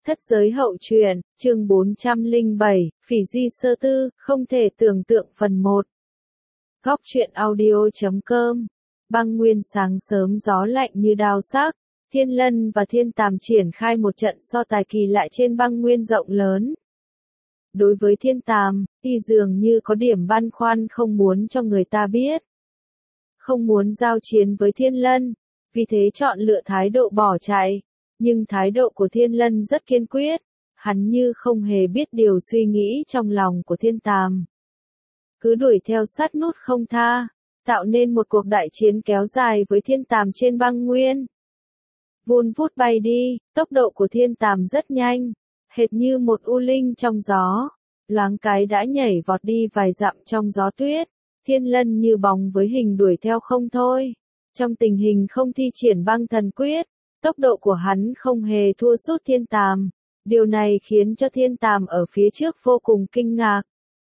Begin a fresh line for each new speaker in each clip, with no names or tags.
Thất giới hậu truyện, chương 407, Phỉ Di Sơ Tư, không thể tưởng tượng phần 1. Góc truyện audio.com. Băng nguyên sáng sớm gió lạnh như đao sắc, Thiên Lân và Thiên Tàm triển khai một trận so tài kỳ lạ trên băng nguyên rộng lớn. Đối với Thiên Tàm, y dường như có điểm băn khoăn không muốn cho người ta biết. Không muốn giao chiến với Thiên Lân, vì thế chọn lựa thái độ bỏ chạy. Nhưng thái độ của Thiên Lân rất kiên quyết, hắn như không hề biết điều suy nghĩ trong lòng của Thiên Tàm. Cứ đuổi theo sát nút không tha, tạo nên một cuộc đại chiến kéo dài với Thiên Tàm trên băng nguyên. Vun vút bay đi, tốc độ của Thiên Tàm rất nhanh, hệt như một u linh trong gió, loáng cái đã nhảy vọt đi vài dặm trong gió tuyết. Thiên Lân như bóng với hình đuổi theo không thôi. Trong tình hình không thi triển băng thần quyết, tốc độ của hắn không hề thua sút Thiên Tàm. Điều này khiến cho Thiên Tàm ở phía trước vô cùng kinh ngạc.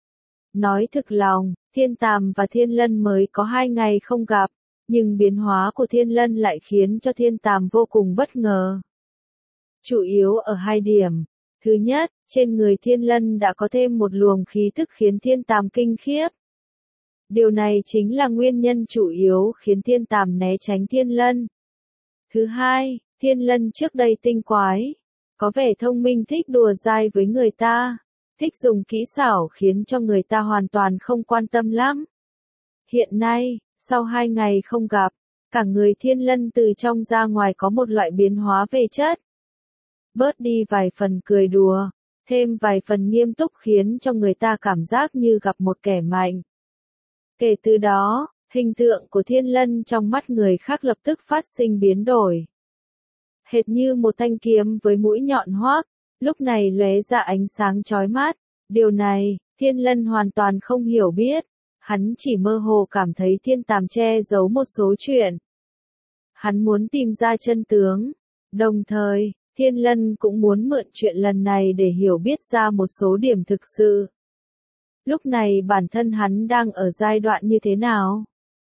Nói thực lòng, Thiên Tàm và Thiên Lân mới có 2 ngày không gặp, nhưng biến hóa của Thiên Lân lại khiến cho Thiên Tàm vô cùng bất ngờ. Chủ yếu ở 2 điểm. Thứ nhất, trên người Thiên Lân đã có thêm một luồng khí tức khiến Thiên Tàm kinh khiếp. Điều này chính là nguyên nhân chủ yếu khiến Thiên Tàm né tránh Thiên Lân. Thứ hai, Thiên Lân trước đây tinh quái, có vẻ thông minh, thích đùa dai với người ta, thích dùng kỹ xảo khiến cho người ta hoàn toàn không quan tâm lắm. Hiện nay, sau 2 ngày không gặp, cả người Thiên Lân từ trong ra ngoài có một loại biến hóa về chất. Bớt đi vài phần cười đùa, thêm vài phần nghiêm túc khiến cho người ta cảm giác như gặp một kẻ mạnh. Kể từ đó, hình tượng của Thiên Lân trong mắt người khác lập tức phát sinh biến đổi. Hệt như một thanh kiếm với mũi nhọn hoác, lúc này lóe ra ánh sáng chói mắt. Điều này, Thiên Lân hoàn toàn không hiểu biết. Hắn chỉ mơ hồ cảm thấy Thiên Tàm che giấu một số chuyện. Hắn muốn tìm ra chân tướng. Đồng thời, Thiên Lân cũng muốn mượn chuyện lần này để hiểu biết ra một số điểm thực sự. Lúc này bản thân hắn đang ở giai đoạn như thế nào?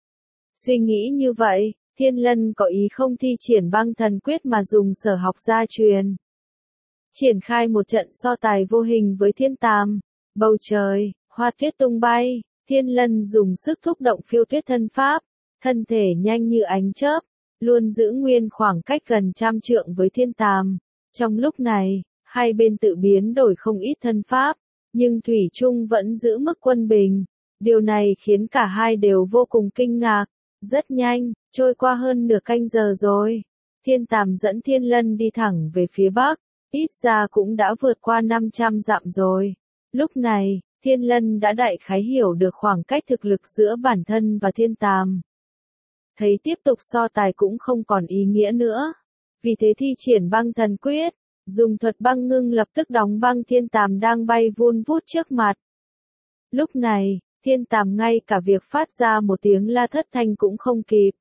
Suy nghĩ như vậy, Thiên Lân có ý không thi triển băng thần quyết mà dùng sở học gia truyền. Triển khai một trận so tài vô hình với Thiên Tàm. Bầu trời, hoa tuyết tung bay, Thiên Lân dùng sức thúc động phiêu tuyết thân pháp, thân thể nhanh như ánh chớp, luôn giữ nguyên khoảng cách gần 100 trượng với Thiên Tàm. Trong lúc này, hai bên tự biến đổi không ít thân pháp, nhưng thủy chung vẫn giữ mức quân bình. Điều này khiến cả hai đều vô cùng kinh ngạc. Rất nhanh, trôi qua hơn nửa canh giờ rồi. Thiên Tàm dẫn Thiên Lân đi thẳng về phía bắc, ít ra cũng đã vượt qua 500 dặm rồi. Lúc này, Thiên Lân đã đại khái hiểu được khoảng cách thực lực giữa bản thân và Thiên Tàm. Thấy tiếp tục so tài cũng không còn ý nghĩa nữa. Vì thế thi triển băng thần quyết, dùng thuật băng ngưng lập tức đóng băng Thiên Tàm đang bay vun vút trước mặt. Lúc này, Thiên Tàm ngay cả việc phát ra một tiếng la thất thanh cũng không kịp.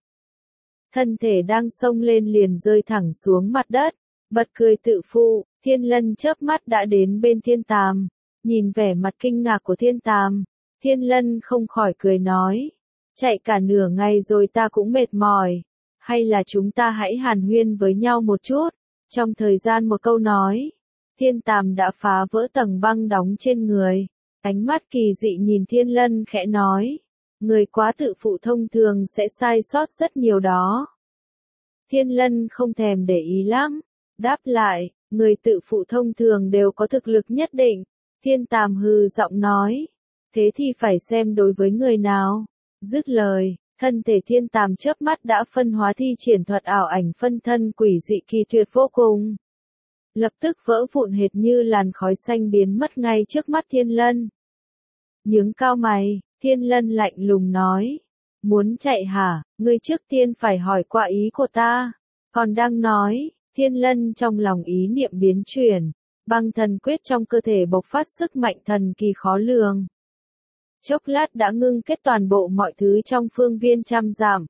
Thân thể đang xông lên liền rơi thẳng xuống mặt đất, bật cười tự phụ. Thiên Lân chớp mắt đã đến bên Thiên Tàm, nhìn vẻ mặt kinh ngạc của Thiên Tàm, Thiên Lân không khỏi cười nói, chạy cả nửa ngày rồi ta cũng mệt mỏi, hay là chúng ta hãy hàn huyên với nhau một chút. Trong thời gian một câu nói, Thiên Tàm đã phá vỡ tầng băng đóng trên người. Ánh mắt kỳ dị nhìn Thiên Lân khẽ nói, người quá tự phụ thông thường sẽ sai sót rất nhiều đó. Thiên Lân không thèm để ý lắm, đáp lại, người tự phụ thông thường đều có thực lực nhất định. Thiên Tàm hừ giọng nói, thế thì phải xem đối với người nào. Dứt lời, thân thể Thiên Tàm chớp mắt đã phân hóa thi triển thuật ảo ảnh phân thân quỷ dị kỳ tuyệt vô cùng. Lập tức vỡ vụn hệt như làn khói xanh biến mất ngay trước mắt Thiên Lân. Nhướng cao mày, Thiên Lân lạnh lùng nói, muốn chạy hả, ngươi trước tiên phải hỏi qua ý của ta. Còn đang nói, Thiên Lân trong lòng ý niệm biến chuyển, băng thần quyết trong cơ thể bộc phát sức mạnh thần kỳ khó lường. Chốc lát đã ngưng kết toàn bộ mọi thứ trong phương viên 100 dặm.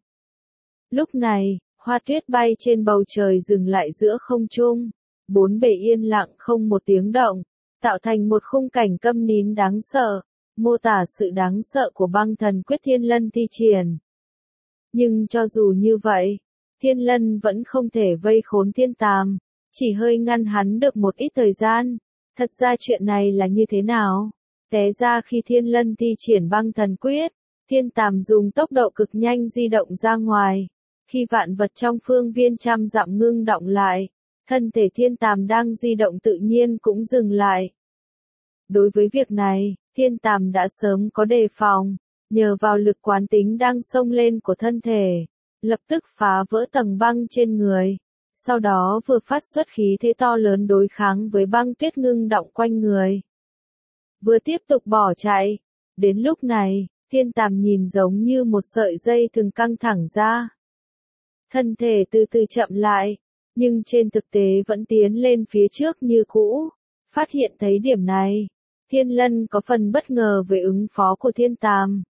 Lúc này, hoa tuyết bay trên bầu trời dừng lại giữa không trung. 4 bề yên lặng không một tiếng động, tạo thành một khung cảnh câm nín đáng sợ, mô tả sự đáng sợ của băng thần quyết Thiên Lân thi triển. Nhưng cho dù như vậy, Thiên Lân vẫn không thể vây khốn Thiên Tàm. chỉ hơi ngăn hắn được một ít thời gian. Thật ra chuyện này là như thế nào? Té ra khi Thiên Lân thi triển băng thần quyết, Thiên Tàm dùng tốc độ cực nhanh di động ra ngoài. Khi vạn vật trong phương viên trăm dặm ngưng động lại, thân thể Thiên Tàm đang di động tự nhiên cũng dừng lại. Đối với việc này, Thiên Tàm đã sớm có đề phòng, nhờ vào lực quán tính đang xông lên của thân thể, lập tức phá vỡ tầng băng trên người. Sau đó vừa phát xuất khí thế to lớn đối kháng với băng tuyết ngưng động quanh người. Vừa tiếp tục bỏ chạy. Đến lúc này, Thiên Tàm nhìn giống như một sợi dây thừng căng thẳng ra. Thân thể từ từ chậm lại, nhưng trên thực tế vẫn tiến lên phía trước như cũ. Phát hiện thấy điểm này, Thiên Lân có phần bất ngờ về ứng phó của Thiên Tàm.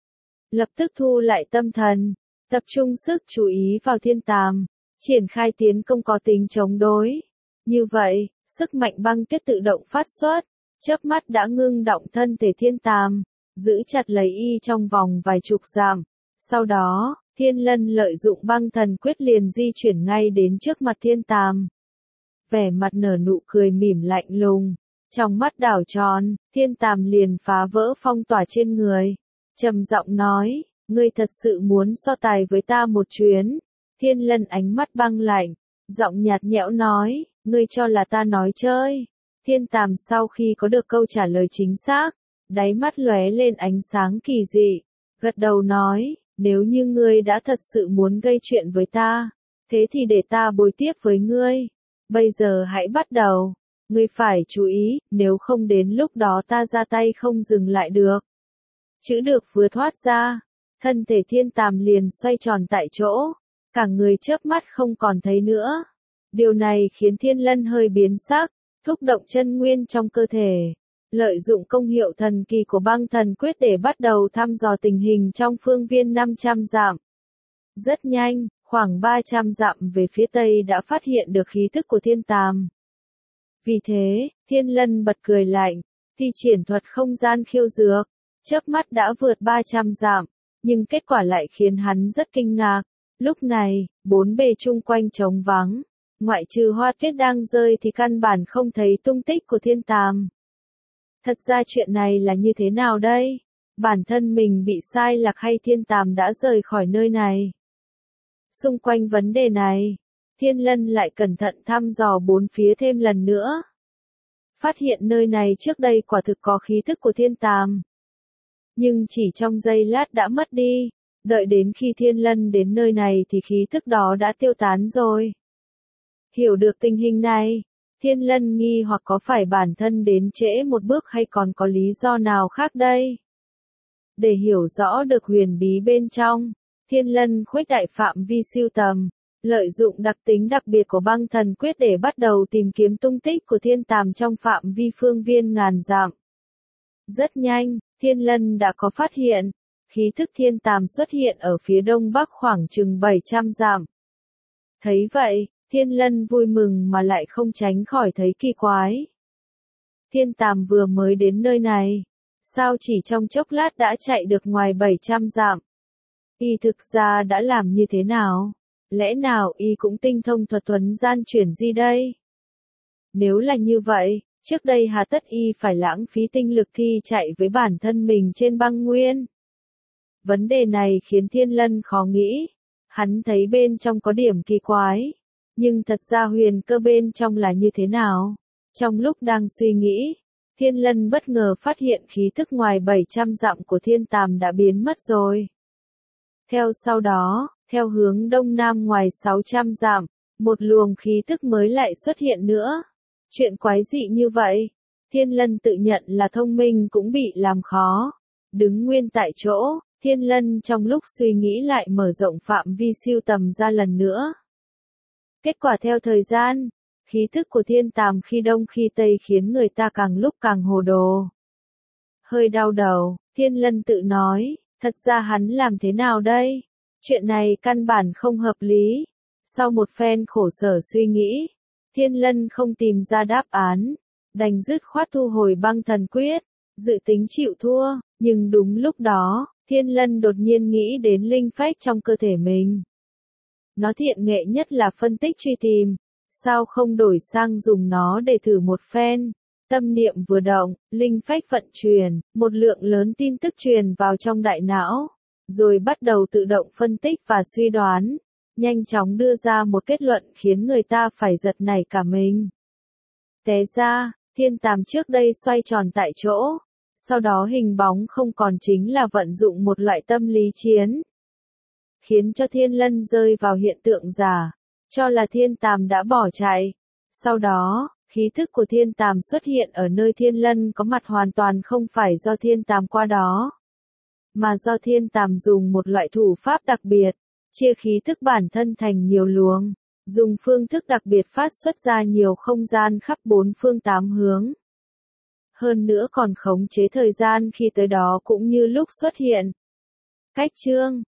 Lập tức thu lại tâm thần, tập trung sức chú ý vào Thiên Tàm, triển khai tiến công có tính chống đối. Như vậy, sức mạnh băng tuyết tự động phát xuất, chớp mắt đã ngưng động thân thể Thiên Tàm, giữ chặt lấy y trong vòng vài chục dặm. Sau đó, Thiên Lân lợi dụng băng thần quyết liền di chuyển ngay đến trước mặt Thiên Tàm. Vẻ mặt nở nụ cười mỉm lạnh lùng, trong mắt đảo tròn, Thiên Tàm liền phá vỡ phong tỏa trên người. Trầm giọng nói, ngươi thật sự muốn so tài với ta một chuyến. Thiên Lân ánh mắt băng lạnh, giọng nhạt nhẽo nói, ngươi cho là ta nói chơi. Thiên Tàm sau khi có được câu trả lời chính xác, đáy mắt lóe lên ánh sáng kỳ dị, gật đầu nói, nếu như ngươi đã thật sự muốn gây chuyện với ta, thế thì để ta bồi tiếp với ngươi. Bây giờ hãy bắt đầu. Ngươi phải chú ý, nếu không đến lúc đó ta ra tay không dừng lại được. Chữ được vừa thoát ra, thân thể Thiên Tàm liền xoay tròn tại chỗ, cả người chớp mắt không còn thấy nữa. Điều này khiến Thiên Lân hơi biến sắc, thúc động chân nguyên trong cơ thể, lợi dụng công hiệu thần kỳ của băng thần quyết để bắt đầu thăm dò tình hình trong phương viên 500 dặm. Rất nhanh, khoảng 300 dặm về phía tây đã phát hiện được khí thức của Thiên Tàm. Vì thế, Thiên Lân bật cười lạnh, thi triển thuật không gian khiêu dược, chớp mắt đã vượt 300 dặm, nhưng kết quả lại khiến hắn rất kinh ngạc. Lúc này, bốn bề chung quanh trống vắng, ngoại trừ hoa tuyết đang rơi thì căn bản không thấy tung tích của Thiên Tàm. Thật ra chuyện này là như thế nào đây? Bản thân mình bị sai lạc hay Thiên Tàm đã rời khỏi nơi này? Xung quanh vấn đề này, Thiên Lân lại cẩn thận thăm dò bốn phía thêm lần nữa. Phát hiện nơi này trước đây quả thực có khí thức của Thiên Tàm. Nhưng chỉ trong giây lát đã mất đi, đợi đến khi Thiên Lân đến nơi này thì khí thức đó đã tiêu tán rồi. Hiểu được tình hình này, Thiên Lân nghi hoặc có phải bản thân đến trễ một bước hay còn có lý do nào khác đây? Để hiểu rõ được huyền bí bên trong, Thiên Lân khuếch đại phạm vi siêu tầm, lợi dụng đặc tính đặc biệt của băng thần quyết để bắt đầu tìm kiếm tung tích của Thiên Tàm trong phạm vi phương viên ngàn dặm. Rất nhanh, Thiên Lân đã có phát hiện, khí thức Thiên Tàm xuất hiện ở phía đông bắc khoảng chừng 700 dặm. Thấy vậy, Thiên Lân vui mừng mà lại không tránh khỏi thấy kỳ quái. Thiên Tàm vừa mới đến nơi này, sao chỉ trong chốc lát đã chạy được ngoài 700 dặm? Y thực ra đã làm như thế nào? Lẽ nào y cũng tinh thông thuật thuấn gian chuyển di đây? Nếu là như vậy, trước đây hà tất y phải lãng phí tinh lực thi chạy với bản thân mình trên băng nguyên? Vấn đề này khiến Thiên Lân khó nghĩ. Hắn thấy bên trong có điểm kỳ quái. Nhưng thật ra huyền cơ bên trong là như thế nào? Trong lúc đang suy nghĩ, Thiên Lân bất ngờ phát hiện khí thức ngoài 700 dặm của Thiên Tàm đã biến mất rồi. Sau đó, theo hướng đông nam ngoài 600 dặm, một luồng khí thức mới lại xuất hiện nữa. Chuyện quái dị như vậy, Thiên Lân tự nhận là thông minh cũng bị làm khó. Đứng nguyên tại chỗ, Thiên Lân trong lúc suy nghĩ lại mở rộng phạm vi siêu tầm ra lần nữa. Kết quả theo thời gian, khí thức của Thiên Tàm khi đông khi tây khiến người ta càng lúc càng hồ đồ. Hơi đau đầu, Thiên Lân tự nói, thật ra hắn làm thế nào đây? Chuyện này căn bản không hợp lý. Sau một phen khổ sở suy nghĩ, Thiên Lân không tìm ra đáp án, đành dứt khoát thu hồi băng thần quyết, dự tính chịu thua, nhưng đúng lúc đó, Thiên Lân đột nhiên nghĩ đến linh phách trong cơ thể mình. Nó thiện nghệ nhất là phân tích truy tìm, sao không đổi sang dùng nó để thử một phen. Tâm niệm vừa động, linh phách vận chuyển, một lượng lớn tin tức truyền vào trong đại não, rồi bắt đầu tự động phân tích và suy đoán, nhanh chóng đưa ra một kết luận khiến người ta phải giật nảy cả mình. Té ra, thiên tàm trước đây xoay tròn tại chỗ, sau đó hình bóng không còn chính là vận dụng một loại tâm lý chiến, khiến cho thiên lân rơi vào hiện tượng giả, cho là thiên tàm đã bỏ chạy. Sau đó, khí thức của thiên tàm xuất hiện ở nơi thiên lân có mặt hoàn toàn không phải do thiên tàm qua đó, mà do thiên tàm dùng một loại thủ pháp đặc biệt, chia khí thức bản thân thành nhiều luồng, dùng phương thức đặc biệt phát xuất ra nhiều không gian khắp bốn phương tám hướng. Hơn nữa còn khống chế thời gian khi tới đó cũng như lúc xuất hiện. Cách chương